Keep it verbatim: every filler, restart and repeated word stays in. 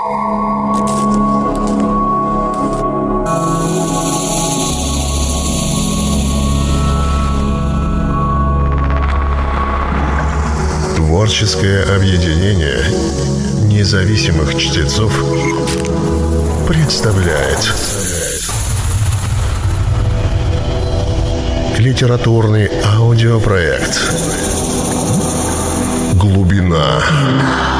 Творческое объединение независимых чтецов представляет литературный аудиопроект «Глубина».